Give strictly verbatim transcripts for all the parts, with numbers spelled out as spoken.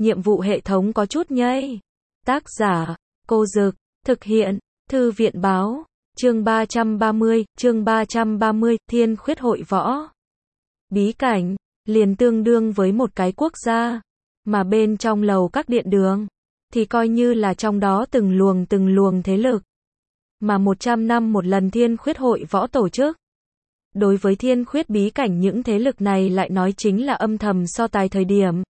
nhiệm vụ hệ thống có chút nhây. Tác giả, Cô Dực, thực hiện, Thư viện Báo, chương ba trăm ba mươi, chương ba trăm ba mươi, Thiên Khuyết Hội Võ. Bí cảnh, liền tương đương với một cái quốc gia, mà bên trong lầu các điện đường, thì coi như là trong đó từng luồng từng luồng thế lực. Mà một trăm năm một lần Thiên Khuyết Hội Võ tổ chức. Đối với Thiên Khuyết bí cảnh những thế lực này lại nói chính là âm thầm so tài thời điểm.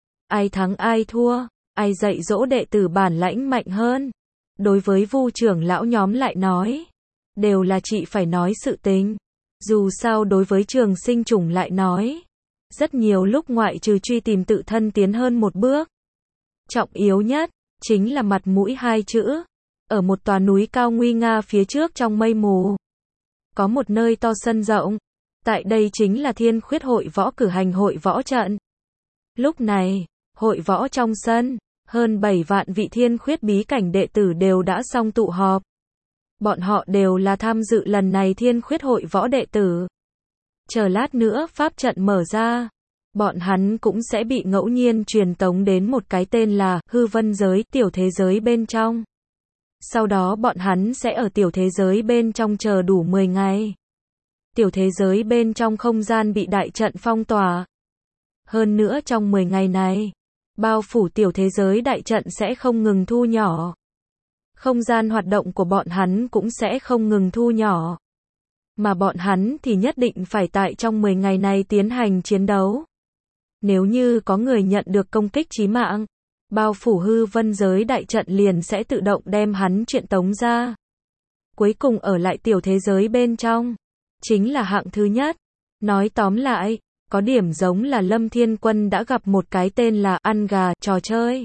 Ai thắng ai thua, ai dạy dỗ đệ tử bản lãnh mạnh hơn. Đối với Vu trưởng lão nhóm lại nói, đều là chị phải nói sự tình. Dù sao đối với Trường Sinh Chủng lại nói, rất nhiều lúc ngoại trừ truy tìm tự thân tiến hơn một bước. Trọng yếu nhất, chính là mặt mũi hai chữ. Ở một tòa núi cao nguy nga phía trước trong mây mù, có một nơi to sân rộng. Tại đây chính là Thiên Khuyết Hội Võ cử hành hội võ trận. Lúc này, hội võ trong sân, hơn bảy vạn vị Thiên Khuyết bí cảnh đệ tử đều đã xong tụ họp. Bọn họ đều là tham dự lần này Thiên Khuyết Hội Võ đệ tử. Chờ lát nữa pháp trận mở ra, bọn hắn cũng sẽ bị ngẫu nhiên truyền tống đến một cái tên là hư vân giới, tiểu thế giới bên trong. Sau đó bọn hắn sẽ ở tiểu thế giới bên trong chờ đủ mười ngày. Tiểu thế giới bên trong không gian bị đại trận phong tỏa. Hơn nữa trong mười ngày này, bao phủ tiểu thế giới đại trận sẽ không ngừng thu nhỏ. Không gian hoạt động của bọn hắn cũng sẽ không ngừng thu nhỏ. Mà bọn hắn thì nhất định phải tại trong mười ngày này tiến hành chiến đấu. Nếu như có người nhận được công kích chí mạng, bao phủ hư vân giới đại trận liền sẽ tự động đem hắn truyền tống ra. Cuối cùng ở lại tiểu thế giới bên trong, chính là hạng thứ nhất. Nói tóm lại, có điểm giống là Lâm Thiên Quân đã gặp một cái tên là ăn gà trò chơi.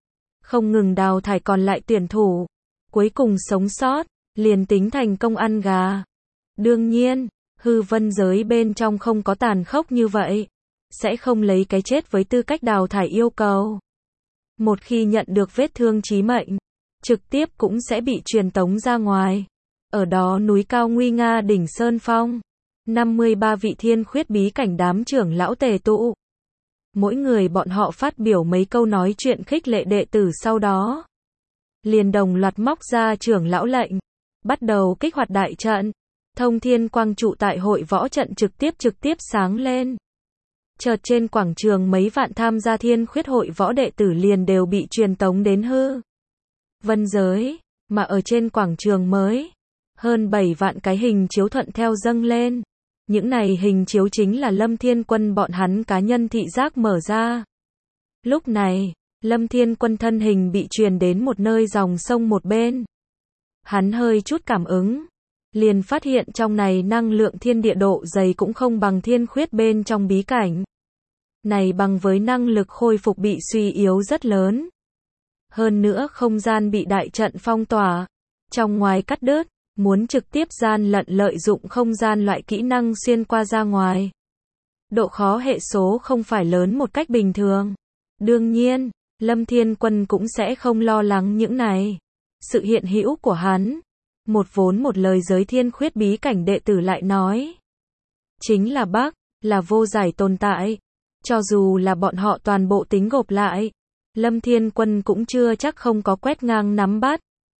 Không ngừng đào thải còn lại tuyển thủ. Cuối cùng sống sót, liền tính thành công ăn gà. Đương nhiên, hư vân giới bên trong không có tàn khốc như vậy. Sẽ không lấy cái chết với tư cách đào thải yêu cầu. Một khi nhận được vết thương chí mệnh, trực tiếp cũng sẽ bị truyền tống ra ngoài. Ở đó núi cao nguy nga đỉnh Sơn Phong, năm mươi ba vị Thiên Khuyết bí cảnh đám trưởng lão tề tụ. Mỗi người bọn họ phát biểu mấy câu nói chuyện khích lệ đệ tử, sau đó liền đồng loạt móc ra trưởng lão lệnh, bắt đầu kích hoạt đại trận. Thông thiên quang trụ tại hội võ trận trực tiếp trực tiếp sáng lên. Chợt trên quảng trường mấy vạn tham gia Thiên Khuyết Hội Võ đệ tử liền đều bị truyền tống đến hư vân giới, mà ở trên quảng trường mới, hơn bảy vạn cái hình chiếu thuận theo dâng lên. Những này hình chiếu chính là Lâm Thiên Quân bọn hắn cá nhân thị giác mở ra. Lúc này, Lâm Thiên Quân thân hình bị truyền đến một nơi dòng sông một bên. Hắn hơi chút cảm ứng, liền phát hiện trong này năng lượng thiên địa độ dày cũng không bằng Thiên Khuyết bên trong bí cảnh. Này bằng với năng lực khôi phục bị suy yếu rất lớn. Hơn nữa không gian bị đại trận phong tỏa, trong ngoài cắt đứt, muốn trực tiếp gian lận lợi dụng không gian loại kỹ năng xuyên qua ra ngoài. Độ khó hệ số không phải lớn một cách bình thường. Đương nhiên, Lâm Thiên Quân cũng sẽ không lo lắng những này. Sự hiện hữu của hắn, một vốn một lời giới Thiên Khuyết bí cảnh đệ tử lại nói, chính là Bắc, là vô giải tồn tại. Cho dù là bọn họ toàn bộ tính gộp lại, Lâm Thiên Quân cũng chưa chắc không có quét ngang nắm bắt.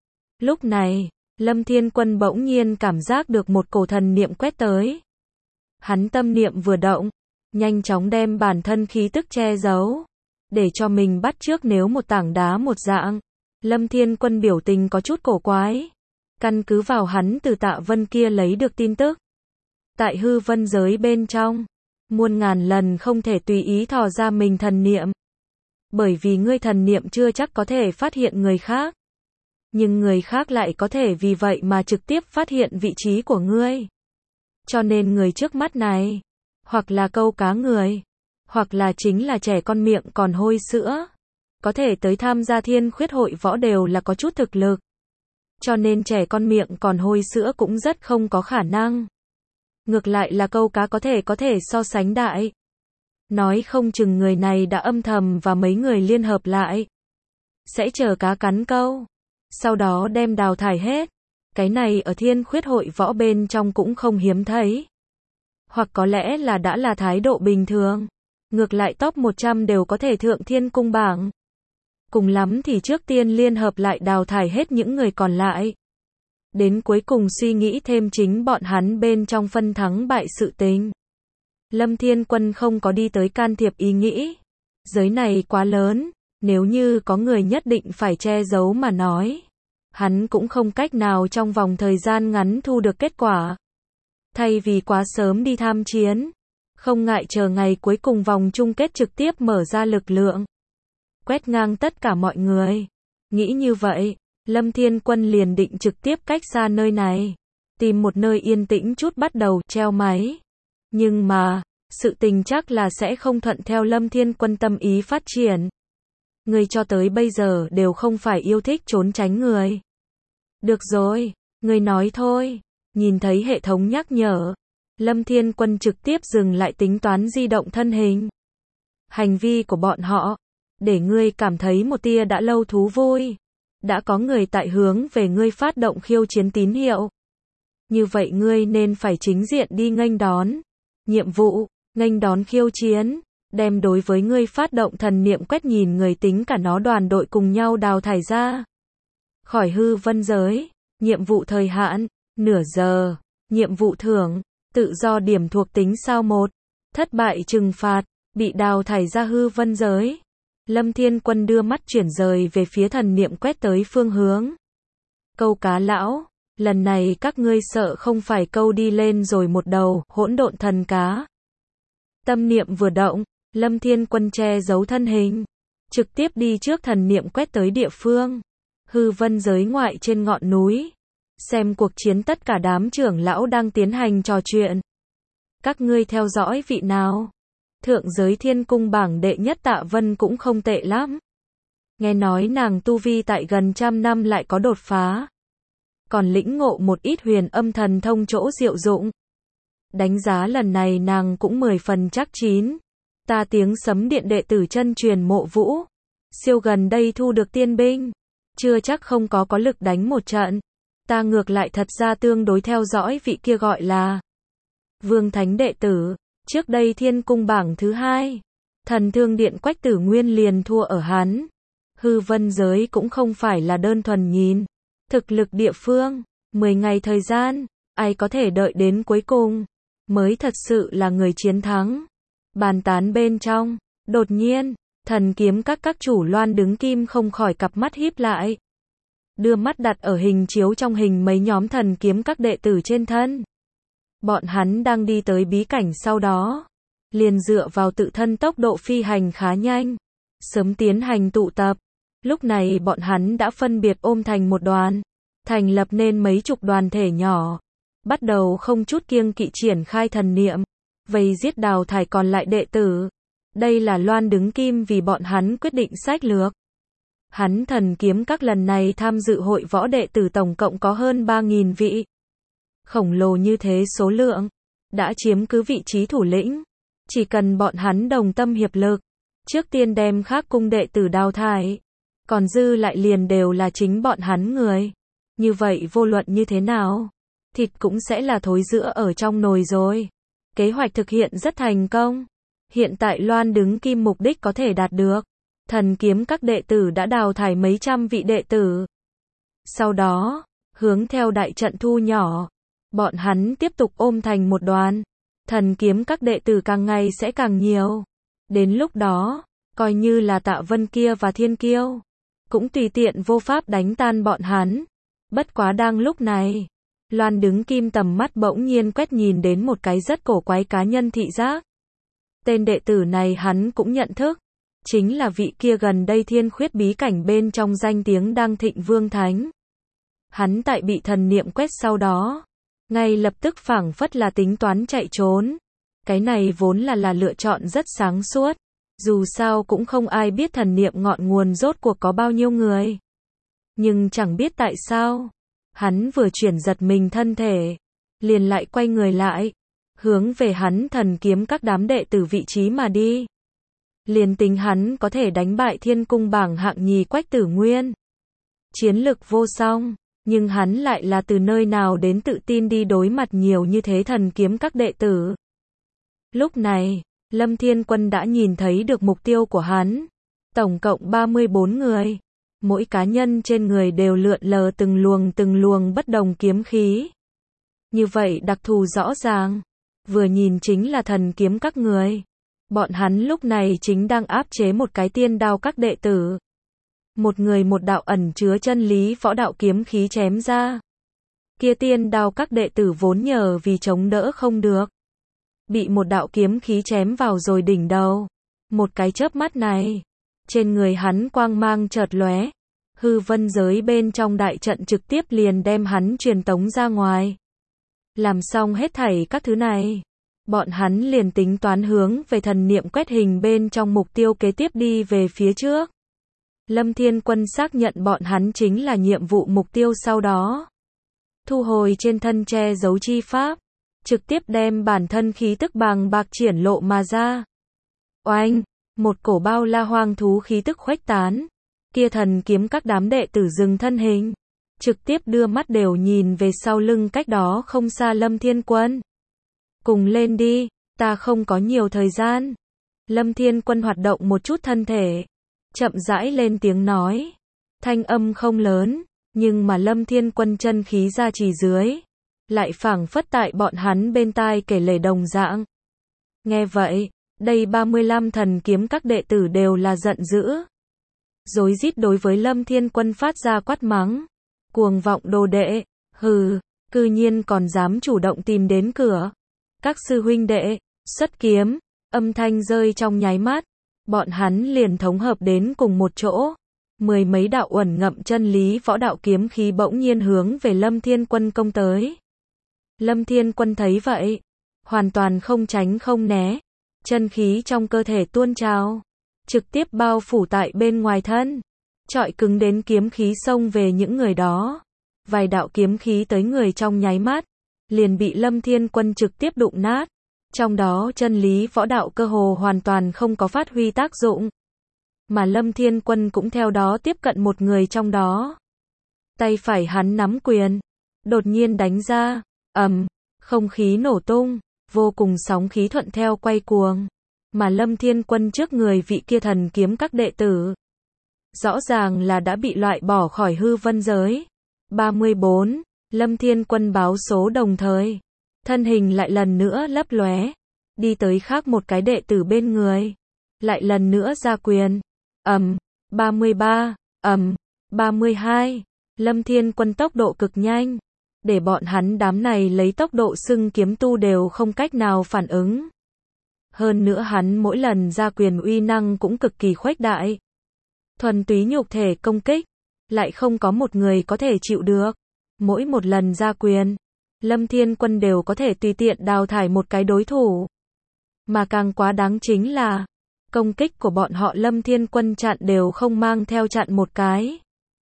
Lúc này, Lâm Thiên Quân bỗng nhiên cảm giác được một cổ thần niệm quét tới. Hắn tâm niệm vừa động, nhanh chóng đem bản thân khí tức che giấu, để cho mình bắt chước nếu một tảng đá một dạng. Lâm Thiên Quân biểu tình có chút cổ quái. Căn cứ vào hắn từ Tạ Vân kia lấy được tin tức. Tại hư vân giới bên trong, muôn ngàn lần không thể tùy ý thò ra mình thần niệm. Bởi vì ngươi thần niệm chưa chắc có thể phát hiện người khác. Nhưng người khác lại có thể vì vậy mà trực tiếp phát hiện vị trí của ngươi. Cho nên người trước mắt này, hoặc là câu cá người, hoặc là chính là trẻ con miệng còn hôi sữa, có thể tới tham gia Thiên Khuyết Hội Võ đều là có chút thực lực. Cho nên trẻ con miệng còn hôi sữa cũng rất không có khả năng. Ngược lại là câu cá có thể có thể so sánh đại. Nói không chừng người này đã âm thầm và mấy người liên hợp lại. Sẽ chờ cá cắn câu. Sau đó đem đào thải hết. Cái này ở Thiên Khuyết Hội Võ bên trong cũng không hiếm thấy. Hoặc có lẽ là đã là thái độ bình thường. Ngược lại top một trăm đều có thể thượng thiên cung bảng. Cùng lắm thì trước tiên liên hợp lại đào thải hết những người còn lại. Đến cuối cùng suy nghĩ thêm chính bọn hắn bên trong phân thắng bại sự tình. Lâm Thiên Quân không có đi tới can thiệp ý nghĩ. Giới này quá lớn, nếu như có người nhất định phải che giấu mà nói. Hắn cũng không cách nào trong vòng thời gian ngắn thu được kết quả. Thay vì quá sớm đi tham chiến, không ngại chờ ngày cuối cùng vòng chung kết trực tiếp mở ra lực lượng. Quét ngang tất cả mọi người. Nghĩ như vậy, Lâm Thiên Quân liền định trực tiếp cách xa nơi này. Tìm một nơi yên tĩnh chút bắt đầu treo máy. Nhưng mà, sự tình chắc là sẽ không thuận theo Lâm Thiên Quân tâm ý phát triển. Người cho tới bây giờ đều không phải yêu thích trốn tránh người. Được rồi, người nói thôi. Nhìn thấy hệ thống nhắc nhở. Lâm Thiên Quân trực tiếp dừng lại tính toán di động thân hình. Hành vi của bọn họ, để ngươi cảm thấy một tia đã lâu thú vui. Đã có người tại hướng về ngươi phát động khiêu chiến tín hiệu. Như vậy ngươi nên phải chính diện đi nghênh đón. Nhiệm vụ, nghênh đón khiêu chiến, đem đối với ngươi phát động thần niệm quét nhìn người tính cả nó đoàn đội cùng nhau đào thải ra. Khỏi hư vân giới, nhiệm vụ thời hạn, nửa giờ, nhiệm vụ thưởng, tự do điểm thuộc tính sao một, thất bại trừng phạt, bị đào thải ra hư vân giới. Lâm Thiên Quân đưa mắt chuyển rời về phía thần niệm quét tới phương hướng. Câu cá lão, lần này các ngươi sợ không phải câu đi lên rồi một đầu, hỗn độn thần cá. Tâm niệm vừa động, Lâm Thiên Quân che giấu thân hình, trực tiếp đi trước thần niệm quét tới địa phương. Hư vân giới ngoại trên ngọn núi. Xem cuộc chiến tất cả đám trưởng lão đang tiến hành trò chuyện. Các ngươi theo dõi vị nào? Thượng giới thiên cung bảng đệ nhất Tạ Vân cũng không tệ lắm. Nghe nói nàng tu vi tại gần trăm năm lại có đột phá. Còn lĩnh ngộ một ít huyền âm thần thông chỗ diệu dụng. Đánh giá lần này nàng cũng mười phần chắc chín. Ta tiếng sấm điện đệ tử chân truyền Mộ Vũ. Siêu gần đây thu được tiên binh. Chưa chắc không có có lực đánh một trận. Ta ngược lại thật ra tương đối theo dõi vị kia gọi là Vương Thánh đệ tử. Trước đây thiên cung bảng thứ hai. Thần thương điện Quách Tử Nguyên liền thua ở hắn. Hư vân giới cũng không phải là đơn thuần nhìn. Thực lực địa phương. mười ngày thời gian. Ai có thể đợi đến cuối cùng. Mới thật sự là người chiến thắng. Bàn tán bên trong. Đột nhiên. Thần kiếm các các chủ Loan đứng kim không khỏi cặp mắt híp lại. Đưa mắt đặt ở hình chiếu trong hình mấy nhóm thần kiếm các đệ tử trên thân. Bọn hắn đang đi tới bí cảnh sau đó. Liền dựa vào tự thân tốc độ phi hành khá nhanh. Sớm tiến hành tụ tập. Lúc này bọn hắn đã phân biệt ôm thành một đoàn. Thành lập nên mấy chục đoàn thể nhỏ. Bắt đầu không chút kiêng kỵ triển khai thần niệm. Vây giết đào thải còn lại đệ tử. Đây là Loan đứng kim vì bọn hắn quyết định sách lược. Hắn thần kiếm các lần này tham dự hội võ đệ tử tổng cộng có hơn ba nghìn vị. Khổng lồ như thế số lượng, đã chiếm cứ vị trí thủ lĩnh. Chỉ cần bọn hắn đồng tâm hiệp lực, trước tiên đem khác cung đệ tử đào thải, còn dư lại liền đều là chính bọn hắn người. Như vậy vô luận như thế nào, thịt cũng sẽ là thối rữa ở trong nồi rồi. Kế hoạch thực hiện rất thành công. Hiện tại Loan đứng kim mục đích có thể đạt được. Thần kiếm các đệ tử đã đào thải mấy trăm vị đệ tử. Sau đó, hướng theo đại trận thu nhỏ, bọn hắn tiếp tục ôm thành một đoàn. Thần kiếm các đệ tử càng ngày sẽ càng nhiều. Đến lúc đó, coi như là Tạ Vân kia và Thiên Kiêu, cũng tùy tiện vô pháp đánh tan bọn hắn. Bất quá đang lúc này, Loan đứng kim tầm mắt bỗng nhiên quét nhìn đến một cái rất cổ quái cá nhân thị giác. Tên đệ tử này hắn cũng nhận thức. Chính là vị kia gần đây thiên khuyết bí cảnh bên trong danh tiếng đang thịnh Vương Thánh. Hắn tại bị thần niệm quét sau đó, ngay lập tức phảng phất là tính toán chạy trốn. Cái này vốn là là lựa chọn rất sáng suốt. Dù sao cũng không ai biết thần niệm ngọn nguồn rốt cuộc có bao nhiêu người. Nhưng chẳng biết tại sao, hắn vừa chuyển giật mình thân thể, liền lại quay người lại, hướng về hắn thần kiếm các đám đệ tử vị trí mà đi. Liền tính hắn có thể đánh bại thiên cung bảng hạng nhì Quách Tử Nguyên. Chiến lực vô song, nhưng hắn lại là từ nơi nào đến tự tin đi đối mặt nhiều như thế thần kiếm các đệ tử. Lúc này, Lâm Thiên Quân đã nhìn thấy được mục tiêu của hắn. Tổng cộng ba mươi bốn người. Mỗi cá nhân trên người đều lượn lờ từng luồng từng luồng bất đồng kiếm khí. Như vậy đặc thù rõ ràng. Vừa nhìn chính là thần kiếm các người. Bọn hắn lúc này chính đang áp chế một cái tiên đao các đệ tử. Một người một đạo ẩn chứa chân lý võ đạo kiếm khí chém ra. Kia tiên đao các đệ tử vốn nhờ vì chống đỡ không được. Bị một đạo kiếm khí chém vào rồi đỉnh đầu. Một cái chớp mắt này. Trên người hắn quang mang chợt lóe. Hư vân giới bên trong đại trận trực tiếp liền đem hắn truyền tống ra ngoài. Làm xong hết thảy các thứ này. Bọn hắn liền tính toán hướng về thần niệm quét hình bên trong mục tiêu kế tiếp đi về phía trước. Lâm Thiên Quân xác nhận bọn hắn chính là nhiệm vụ mục tiêu sau đó. Thu hồi trên thân che giấu chi pháp. Trực tiếp đem bản thân khí tức bàng bạc triển lộ mà ra. Oanh! Một cổ bao la hoang thú khí tức khuếch tán. Kia thần kiếm các đám đệ tử dừng thân hình. Trực tiếp đưa mắt đều nhìn về sau lưng cách đó không xa Lâm Thiên Quân. Cùng lên đi, ta không có nhiều thời gian. Lâm Thiên Quân hoạt động một chút thân thể. Chậm rãi lên tiếng nói. Thanh âm không lớn, nhưng mà Lâm Thiên Quân chân khí ra chỉ dưới. Lại phảng phất tại bọn hắn bên tai kể lể đồng dạng. Nghe vậy, đây ba mươi lăm thần kiếm các đệ tử đều là giận dữ. Rối rít đối với Lâm Thiên Quân phát ra quát mắng. Cuồng vọng đồ đệ, hừ, cư nhiên còn dám chủ động tìm đến cửa. Các sư huynh đệ, xuất kiếm, âm thanh rơi trong nháy mắt. Bọn hắn liền thống hợp đến cùng một chỗ. Mười mấy đạo uẩn ngậm chân lý võ đạo kiếm khí bỗng nhiên hướng về Lâm Thiên Quân công tới. Lâm Thiên Quân thấy vậy, hoàn toàn không tránh không né. Chân khí trong cơ thể tuôn trào, trực tiếp bao phủ tại bên ngoài thân. Chọi cứng đến kiếm khí xông về những người đó. Vài đạo kiếm khí tới người trong nháy mắt, liền bị Lâm Thiên Quân trực tiếp đụng nát. Trong đó chân lý võ đạo cơ hồ hoàn toàn không có phát huy tác dụng. Mà Lâm Thiên Quân cũng theo đó tiếp cận một người trong đó. Tay phải hắn nắm quyền, đột nhiên đánh ra, ầm, không khí nổ tung, vô cùng sóng khí thuận theo quay cuồng. Mà Lâm Thiên Quân trước người vị kia thần kiếm các đệ tử. Rõ ràng là đã bị loại bỏ khỏi hư vân giới. ba mươi bốn, Lâm Thiên Quân báo số đồng thời. Thân hình lại lần nữa lấp lóe. Đi tới khác một cái đệ tử bên người. Lại lần nữa ra quyền. Ầm, ba mươi ba, ầm, ba mươi hai. Lâm Thiên Quân tốc độ cực nhanh. Để bọn hắn đám này lấy tốc độ xưng kiếm tu đều không cách nào phản ứng. Hơn nữa hắn mỗi lần ra quyền uy năng cũng cực kỳ khuếch đại. Thuần túy nhục thể công kích, lại không có một người có thể chịu được. Mỗi một lần ra quyền, Lâm Thiên Quân đều có thể tùy tiện đào thải một cái đối thủ. Mà càng quá đáng chính là, công kích của bọn họ Lâm Thiên Quân chặn đều không mang theo chặn một cái.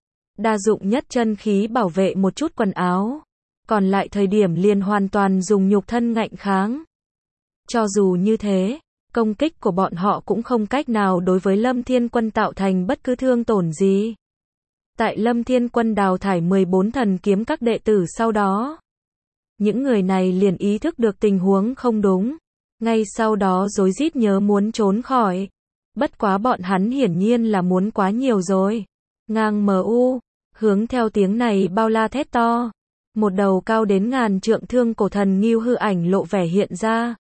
Đa dụng nhất chân khí bảo vệ một chút quần áo, còn lại thời điểm liền hoàn toàn dùng nhục thân ngạnh kháng. Cho dù như thế, công kích của bọn họ cũng không cách nào đối với Lâm Thiên Quân tạo thành bất cứ thương tổn gì. Tại Lâm Thiên Quân đào thải mười bốn thần kiếm các đệ tử sau đó, những người này liền ý thức được tình huống không đúng. Ngay sau đó rối rít nhớ muốn trốn khỏi. Bất quá bọn hắn hiển nhiên là muốn quá nhiều rồi. Ngang mờ u, hướng theo tiếng này bao la thét to. Một đầu cao đến ngàn trượng thương cổ thần ngưu hư ảnh lộ vẻ hiện ra.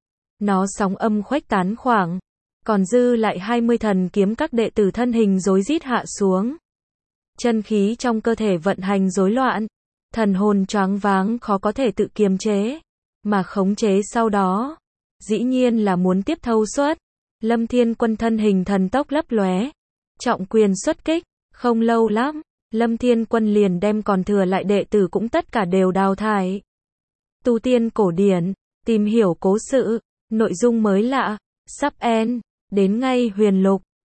Nó sóng âm khuếch tán khoảng. Còn dư lại hai mươi thần kiếm các đệ tử thân hình rối rít hạ xuống. Chân khí trong cơ thể vận hành rối loạn. Thần hồn choáng váng khó có thể tự kiềm chế. Mà khống chế sau đó, dĩ nhiên là muốn tiếp thâu suất. Lâm Thiên Quân thân hình thần tốc lấp lóe. Trọng quyền xuất kích. Không lâu lắm, Lâm Thiên Quân liền đem còn thừa lại đệ tử cũng tất cả đều đào thải. Tu tiên cổ điển, tìm hiểu cố sự, nội dung mới lạ, sắp end, đến ngay huyền lục.